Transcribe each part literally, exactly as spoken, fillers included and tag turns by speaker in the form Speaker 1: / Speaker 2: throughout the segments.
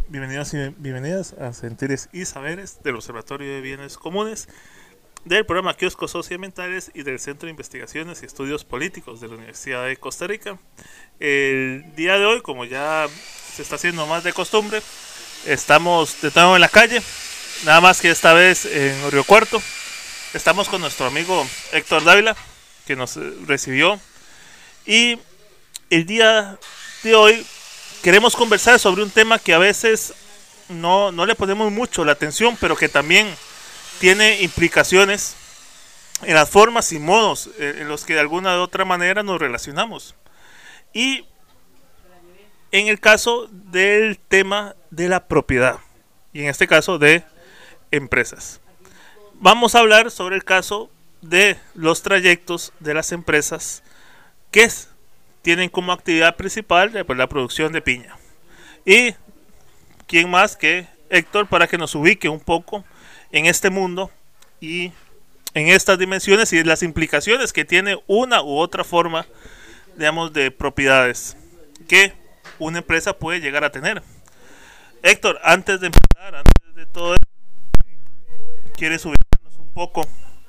Speaker 1: Bienvenidos y bienvenidas a Sentires y Saberes del Observatorio de Bienes Comunes, del programa Kioscos Socioambientales y del Centro de Investigaciones y Estudios Políticos de la Universidad de Costa Rica. El día de hoy, como ya se está haciendo más de costumbre, estamos de nuevo en la calle, nada más que esta vez en Río Cuarto. Estamos con nuestro amigo Héctor Dávila, que nos recibió, y el día de hoy queremos conversar sobre un tema que a veces no, no le ponemos mucho la atención, pero que también tiene implicaciones en las formas y modos en los que de alguna u otra manera nos relacionamos. Y en el caso del tema de la propiedad, y en este caso de empresas. Vamos a hablar sobre el caso de los trayectos de las empresas que es, tienen como actividad principal pues, la producción de piña. Y quién más que Héctor para que nos ubique un poco en este mundo y en estas dimensiones y las implicaciones que tiene una u otra forma, digamos, de propiedades que una empresa puede llegar a tener. Héctor, antes de empezar, antes de todo esto, ¿quieres ubicarnos un poco?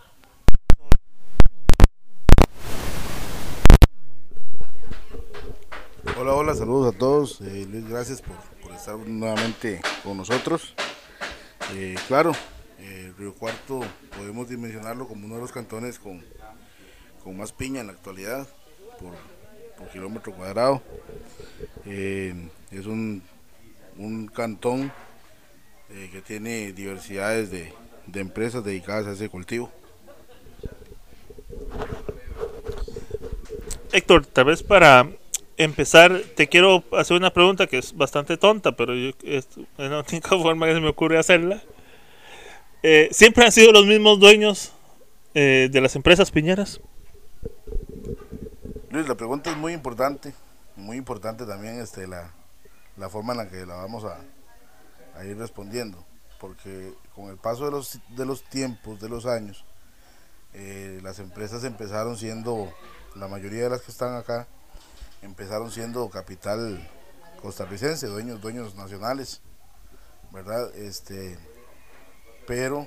Speaker 2: Hola, hola, saludos a todos. Eh, Luis, gracias por, por estar nuevamente con nosotros. Eh, claro, eh, Río Cuarto podemos dimensionarlo como uno de los cantones con, con más piña en la actualidad por, por kilómetro cuadrado. Eh, es un, un cantón eh, que tiene diversidades de, de empresas dedicadas a ese cultivo.
Speaker 1: Héctor, tal vez para empezar, te quiero hacer una pregunta que es bastante tonta, pero yo, es la única forma que se me ocurre hacerla. Eh, ¿Siempre han sido los mismos dueños eh, de las empresas piñeras?
Speaker 2: Luis, la pregunta es muy importante, muy importante también este, la, la forma en la que la vamos a, a ir respondiendo, porque con el paso de los, de los tiempos, de los años, eh, las empresas empezaron siendo, la mayoría de las que están acá, empezaron siendo capital costarricense, dueños, dueños nacionales, ¿verdad? Este, pero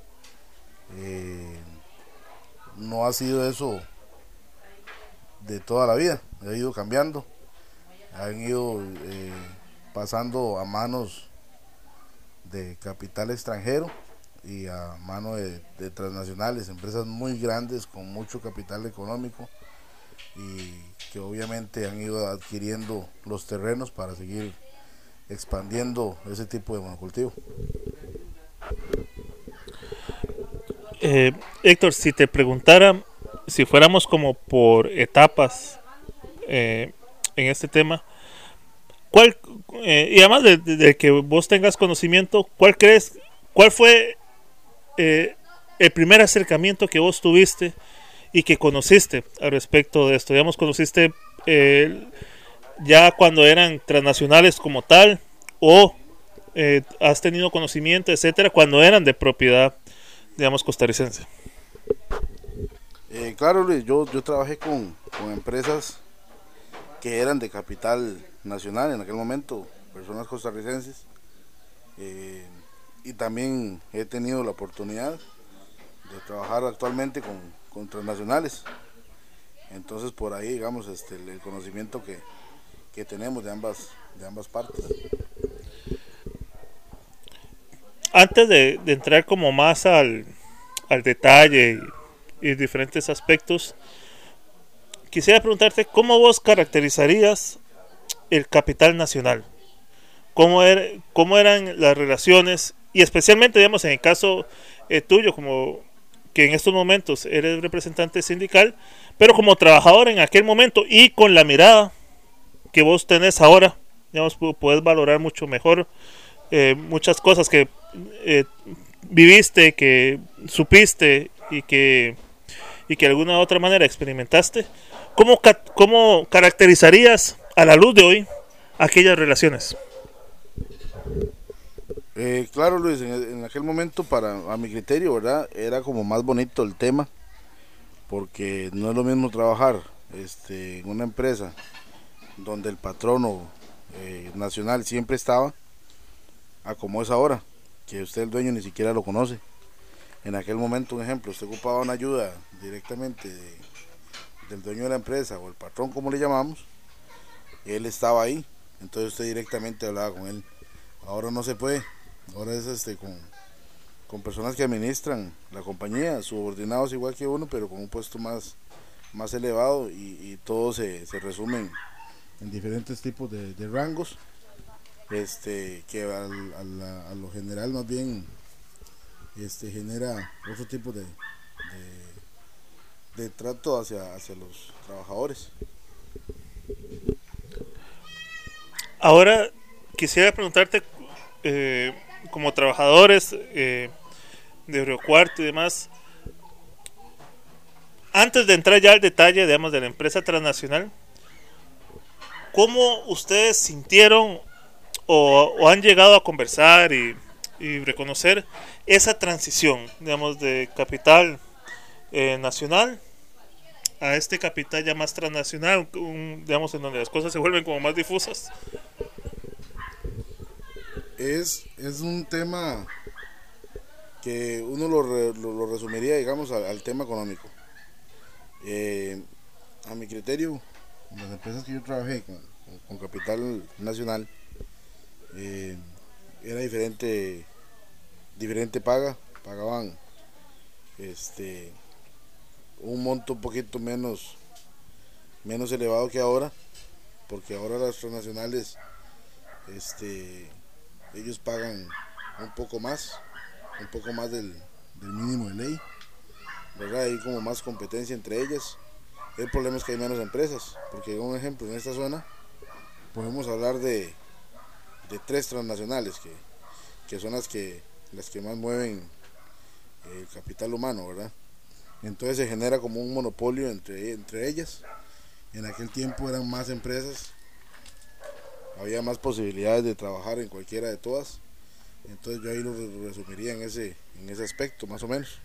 Speaker 2: eh, no ha sido eso de toda la vida, ha ido cambiando, han ido eh, pasando a manos de capital extranjero y a mano de, de transnacionales, empresas muy grandes con mucho capital económico y que obviamente han ido adquiriendo los terrenos para seguir expandiendo ese tipo de monocultivo.
Speaker 1: Eh, Héctor, si te preguntara, si fuéramos como por etapas eh, en este tema, ¿cuál, eh, y además de, de, de que vos tengas conocimiento, ¿cuál crees, cuál fue eh, el primer acercamiento que vos tuviste y que conociste al respecto de esto? Digamos, conociste eh, ya cuando eran transnacionales como tal, o eh, has tenido conocimiento, etcétera, cuando eran de propiedad, digamos, costarricense.
Speaker 2: Eh, claro, Luis, yo, yo trabajé con, con empresas que eran de capital nacional en aquel momento, personas costarricenses, eh, y también he tenido la oportunidad de trabajar actualmente con, con transnacionales. Entonces por ahí, digamos, este, el, el conocimiento que, que tenemos de ambas, de ambas partes.
Speaker 1: Antes de, de entrar como más al, al detalle y, y diferentes aspectos, quisiera preguntarte cómo vos caracterizarías el capital nacional. ¿Cómo, er, cómo eran las relaciones? Y especialmente, digamos, en el caso eh, tuyo, como que en estos momentos eres representante sindical, pero como trabajador en aquel momento y con la mirada que vos tenés ahora, digamos, puedes valorar mucho mejor eh, muchas cosas que eh, viviste, que supiste y que, y que de alguna u otra manera experimentaste. ¿Cómo, cómo caracterizarías a la luz de hoy aquellas relaciones?
Speaker 2: Eh, claro, Luis, en, en aquel momento, para a mi criterio, ¿verdad? Era como más bonito el tema, porque no es lo mismo trabajar este, en una empresa donde el patrono eh, nacional siempre estaba, a como es ahora, que usted el dueño ni siquiera lo conoce. En aquel momento, un ejemplo, usted ocupaba una ayuda directamente de, del dueño de la empresa o el patrón, como le llamamos, él estaba ahí, entonces usted directamente hablaba con él. Ahora no se puede, ahora es este con, con personas que administran la compañía, subordinados igual que uno, pero con un puesto más, más elevado, y, y todo se, se resume en diferentes tipos de, de rangos, este que al, al, a lo general más bien este genera otro tipo de, de, de trato hacia, hacia los trabajadores.
Speaker 1: Ahora quisiera preguntarte, eh, como trabajadores eh, de Río Cuarto y demás, antes de entrar ya al detalle, digamos, de la empresa transnacional, ¿cómo ustedes sintieron o, o han llegado a conversar y, y reconocer esa transición, digamos, de capital eh, nacional a este capital ya más transnacional, un, digamos, en donde las cosas se vuelven como más difusas?
Speaker 2: Es, es un tema que uno lo, re, lo, lo resumiría, digamos, al, al tema económico. Eh, a mi criterio, las empresas que yo trabajé con, con, con capital nacional, eh, era diferente, diferente paga, pagaban este un monto un poquito menos, menos elevado que ahora, porque ahora las transnacionales, este ellos pagan un poco más, un poco más del, del mínimo de ley, ¿verdad? Hay como más competencia entre ellas. El problema es que hay menos empresas, porque un ejemplo, en esta zona podemos hablar de, de tres transnacionales que, que son las que, las que más mueven el capital humano, ¿verdad? Entonces se genera como un monopolio entre, entre ellas. En aquel tiempo eran más empresas, había más posibilidades de trabajar en cualquiera de todas, entonces yo ahí lo resumiría en ese, en ese aspecto, más o menos.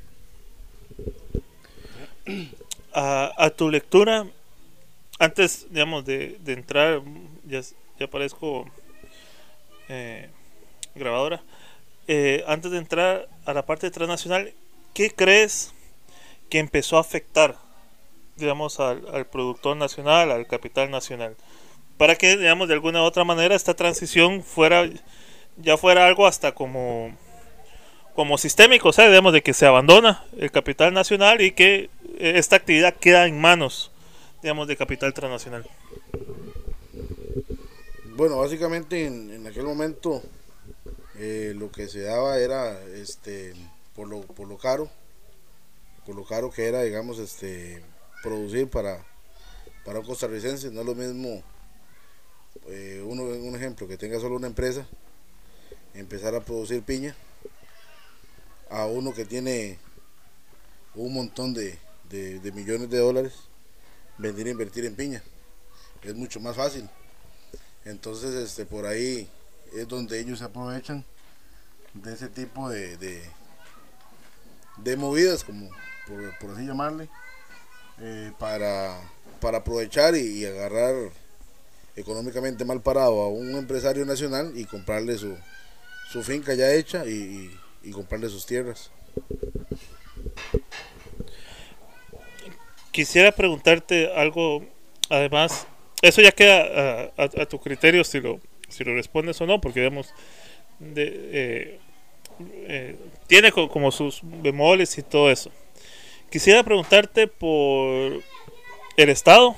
Speaker 1: A, a tu lectura, antes, digamos, de, de entrar, ya, ya parezco eh, grabadora, eh, antes de entrar a la parte transnacional, ¿qué crees que empezó a afectar, digamos, al, al productor nacional, al capital nacional, para que, digamos, de alguna u otra manera esta transición fuera ya fuera algo hasta como como sistémico, o sea, digamos, de que se abandona el capital nacional y que esta actividad queda en manos, digamos, de capital transnacional?
Speaker 2: Bueno, básicamente en, en aquel momento eh, lo que se daba era este por lo por lo caro, por lo caro que era, digamos, este producir para para un costarricense. No es lo mismo eh, uno, un ejemplo, que tenga solo una empresa, empezar a producir piña, a uno que tiene un montón de, de, de millones de dólares, venir a invertir en piña. Es mucho más fácil. Entonces este por ahí es donde ellos se aprovechan de ese tipo de, de, de movidas, como por, por así llamarle, eh, para, para aprovechar y, y agarrar económicamente mal parado a un empresario nacional y comprarle su, su finca ya hecha y, y, y comprarle sus tierras.
Speaker 1: Quisiera preguntarte algo, además, eso ya queda a, a, a tu criterio si lo, si lo respondes o no, porque digamos, de, eh, eh, tiene co- como sus bemoles y todo eso. Quisiera preguntarte por el Estado,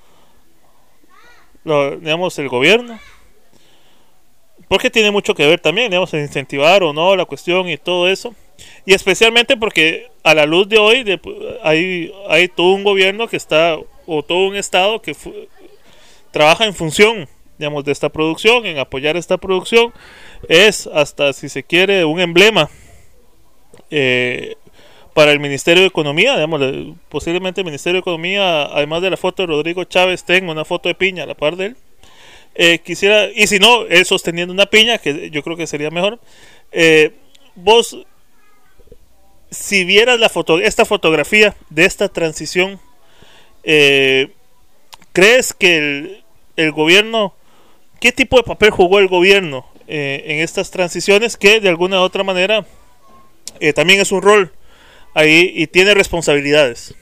Speaker 1: lo, digamos, el gobierno, porque tiene mucho que ver también, digamos, en incentivar o no la cuestión y todo eso, y especialmente porque a la luz de hoy de, hay, hay todo un gobierno que está, o todo un Estado que fu- trabaja en función, digamos, de esta producción, en apoyar esta producción. Es hasta, si se quiere, un emblema eh, para el Ministerio de Economía, digamos, posiblemente el Ministerio de Economía, además de la foto de Rodrigo Chávez, tenga una foto de piña a la par de él. Eh, quisiera, y si no, él sosteniendo una piña, que yo creo que sería mejor. Eh, vos, si vieras la foto, esta fotografía de esta transición, eh, ¿crees que el, el gobierno, qué tipo de papel jugó el gobierno eh, en estas transiciones que de alguna u otra manera eh, también es un rol ahí y tiene responsabilidades.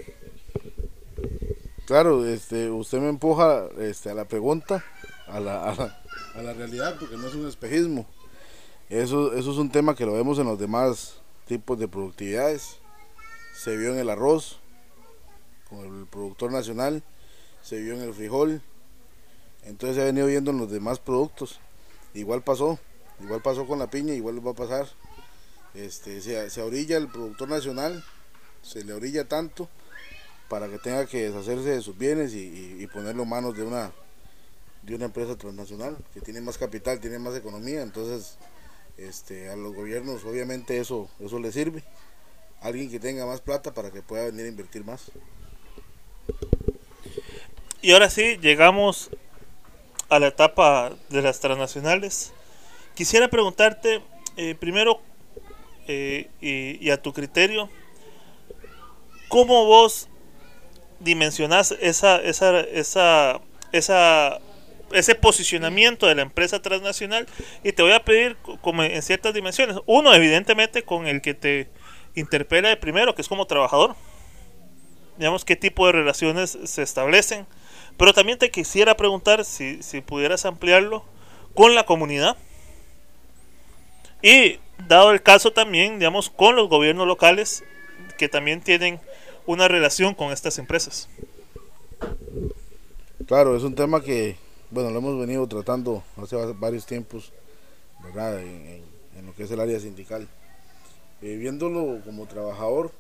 Speaker 2: Claro, este, usted me empuja este, a la pregunta, a la, a, la, a la realidad, porque no es un espejismo. Eso, eso es un tema que lo vemos en los demás tipos de productividades. Se vio en el arroz, con el productor nacional, se vio en el frijol, entonces se ha venido viendo en los demás productos. Igual pasó, igual pasó con la piña, igual va a pasar. Este, se, se orilla el productor nacional, se le orilla tanto para que tenga que deshacerse de sus bienes y, y, y ponerlo en manos de una de una empresa transnacional que tiene más capital, tiene más economía. Entonces este, a los gobiernos obviamente eso, eso les sirve, alguien que tenga más plata para que pueda venir a invertir más.
Speaker 1: Y ahora sí, llegamos a la etapa de las transnacionales. Quisiera preguntarte eh, primero eh, y, y a tu criterio, ¿cómo vos dimensionás esa, esa, esa, esa, ese posicionamiento de la empresa transnacional? Y te voy a pedir como en ciertas dimensiones. Uno, evidentemente, con el que te interpela de primero, que es como trabajador. Digamos, qué tipo de relaciones se establecen. Pero también te quisiera preguntar si, si pudieras ampliarlo con la comunidad. Y dado el caso también, digamos, con los gobiernos locales que también tienen una relación con estas empresas.
Speaker 2: Claro, es un tema que, bueno, lo hemos venido tratando hace varios tiempos, ¿verdad? En, en, en lo que es el área sindical. Eh, viéndolo como trabajador,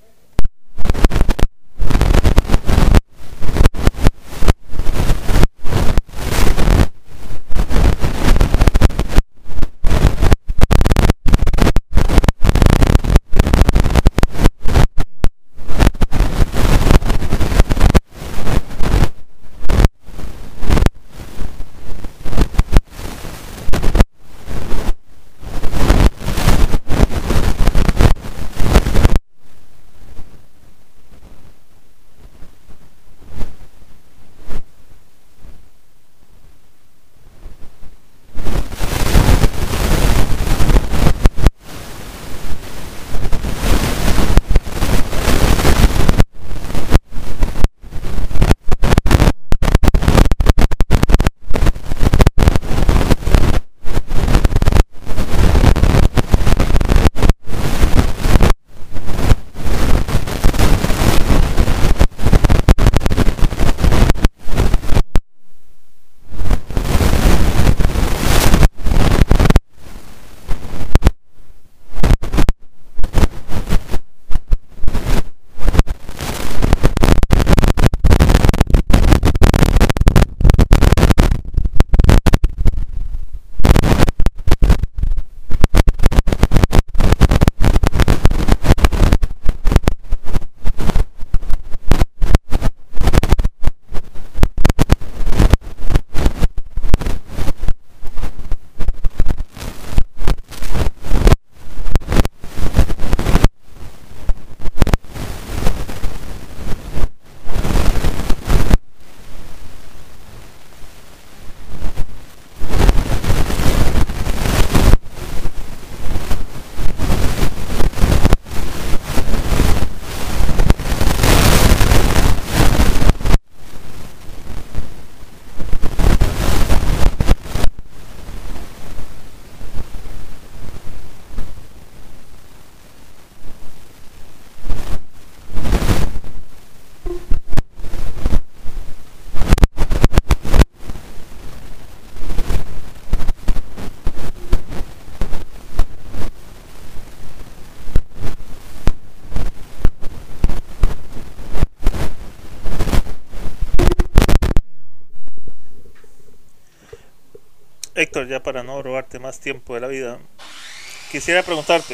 Speaker 1: Héctor, ya para no robarte más tiempo de la vida, quisiera preguntarte,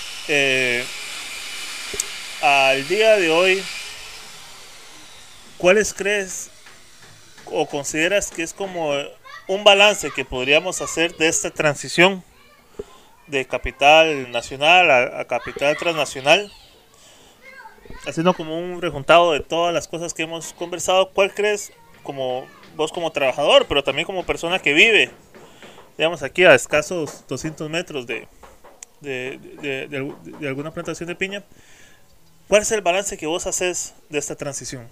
Speaker 1: eh, al día de hoy, ¿cuáles crees o consideras que es como un balance que podríamos hacer de esta transición de capital nacional a, a capital transnacional? Haciendo como un rejuntado de todas las cosas que hemos conversado, ¿cuál crees, como vos como trabajador, pero también como persona que vive digamos aquí a escasos doscientos metros de, de, de, de, de, de alguna plantación de piña. ¿Cuál es el balance que vos haces de esta transición?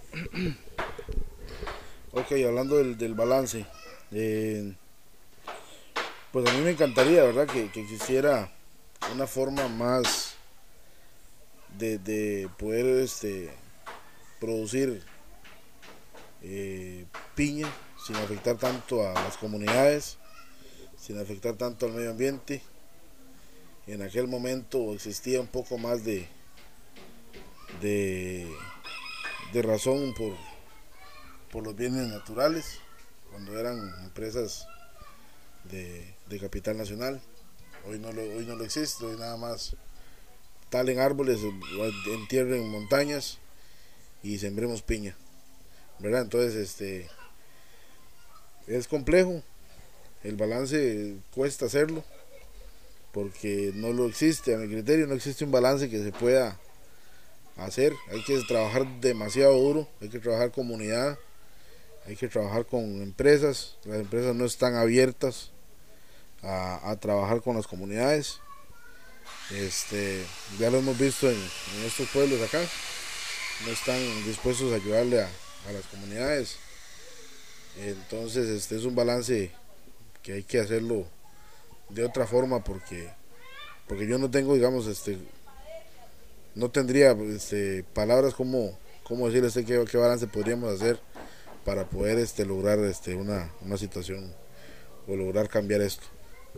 Speaker 2: Ok, hablando del, del balance, eh, pues a mí me encantaría, ¿verdad?, que, que existiera una forma más de, de poder este, producir eh, piña sin afectar tanto a las comunidades, sin afectar tanto al medio ambiente. En aquel momento existía un poco más de, de, de razón por, por los bienes naturales, cuando eran empresas de, de capital nacional. Hoy no, lo, hoy no lo existe, hoy nada más talen árboles, entierren montañas y sembremos piña, ¿verdad? Entonces este es complejo, el balance cuesta hacerlo, porque no lo existe, a mi criterio no existe un balance que se pueda hacer. Hay que trabajar demasiado duro, hay que trabajar comunidad, hay que trabajar con empresas. Las empresas no están abiertas a, a trabajar con las comunidades. Este, ya lo hemos visto en, en estos pueblos acá, no están dispuestos a ayudarle a, a las comunidades. Entonces este es un balance que hay que hacerlo de otra forma, porque porque yo no tengo, digamos, este no tendría este palabras como cómo decirle este qué, qué balance podríamos hacer para poder este lograr este una, una situación o lograr cambiar esto.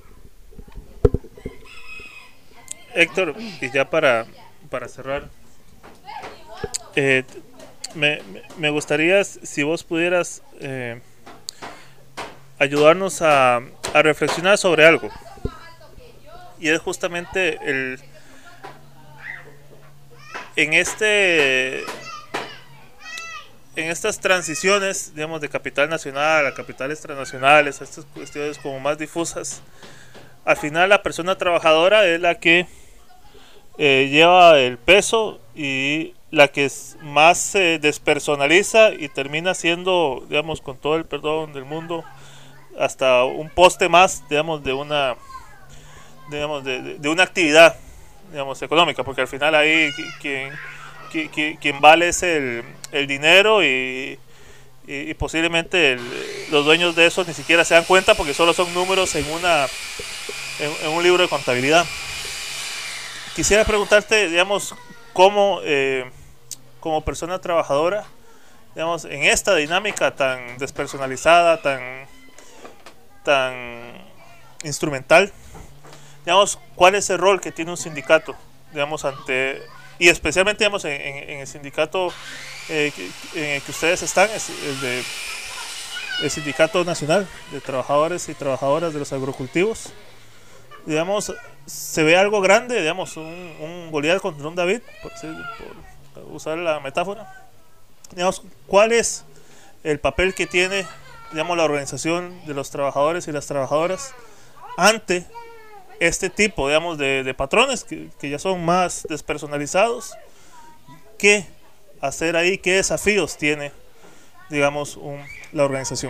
Speaker 1: Héctor, y ya para, para cerrar, eh, me, me gustaría si vos pudieras eh, ayudarnos a, a reflexionar sobre algo, y es justamente el en este en estas transiciones, digamos, de capital nacional a capitales transnacionales, a estas cuestiones como más difusas. Al final la persona trabajadora es la que eh, lleva el peso y la que más se eh, despersonaliza y termina siendo, digamos, con todo el perdón del mundo, hasta un poste más, digamos, de una digamos de, de, de una actividad, digamos, económica, porque al final ahí quien, quien, quien vale es el, el dinero, y, y, y posiblemente el, los dueños de eso ni siquiera se dan cuenta, porque solo son números en una en, en un libro de contabilidad. Quisiera preguntarte, digamos, cómo eh, como persona trabajadora, digamos, en esta dinámica tan despersonalizada, tan tan instrumental, digamos, cuál es el rol que tiene un sindicato, digamos, ante, y especialmente, digamos, en, en, en el sindicato eh, que, en el que ustedes están, es el de el Sindicato Nacional de Trabajadores y Trabajadoras de los Agrocultivos. Digamos, se ve algo grande, digamos, un, un Goliat contra un David, por, por usar la metáfora. Digamos, ¿cuál es el papel que tiene, digamos, la organización de los trabajadores y las trabajadoras ante este tipo, digamos, de, de patrones que, que ya son más despersonalizados? ¿Qué hacer ahí? ¿Qué desafíos tiene, digamos, un, la organización?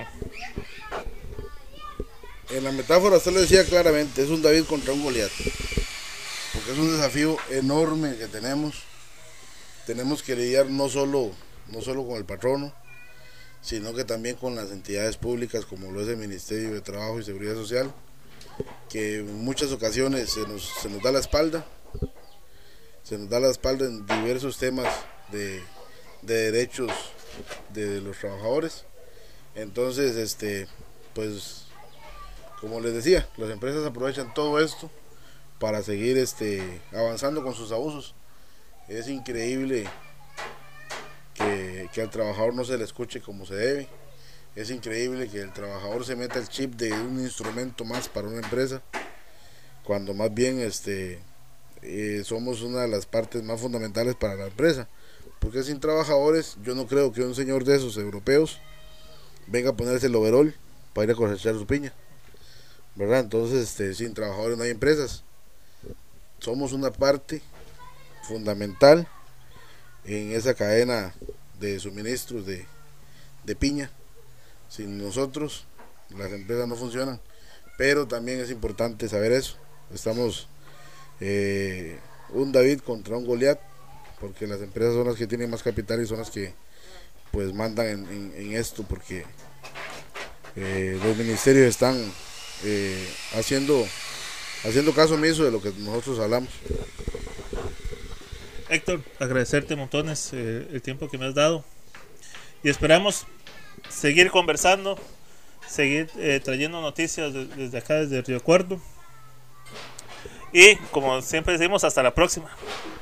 Speaker 2: En la metáfora usted lo decía claramente, es un David contra un Goliat, porque es un desafío enorme que tenemos. Tenemos que lidiar no solo, no solo con el patrono, sino que también con las entidades públicas, como lo es el Ministerio de Trabajo y Seguridad Social, que en muchas ocasiones se nos, se nos da la espalda, se nos da la espalda en diversos temas de, de derechos de los trabajadores. Entonces, este, pues, como les decía, las empresas aprovechan todo esto para seguir este, avanzando con sus abusos. Es increíble que, que al trabajador no se le escuche como se debe. Es increíble que el trabajador se meta el chip de un instrumento más para una empresa, cuando más bien este, eh, somos una de las partes más fundamentales para la empresa. Porque sin trabajadores, yo no creo que un señor de esos europeos venga a ponerse el overol para ir a cosechar su piña, ¿verdad? Entonces, este, sin trabajadores no hay empresas. Somos una parte fundamental en esa cadena de suministros de, de piña. Sin nosotros las empresas no funcionan. pero también es importante saber eso. Estamos eh, un David contra un Goliat, porque las empresas son las que tienen más capital y son las que pues mandan en, en, en esto, porque eh, los ministerios están eh, haciendo haciendo caso omiso de lo que nosotros hablamos.
Speaker 1: Héctor, agradecerte montones eh, el tiempo que me has dado y esperamos seguir conversando, seguir eh, trayendo noticias de, desde acá, desde Río Cuarto, y como siempre decimos, hasta la próxima.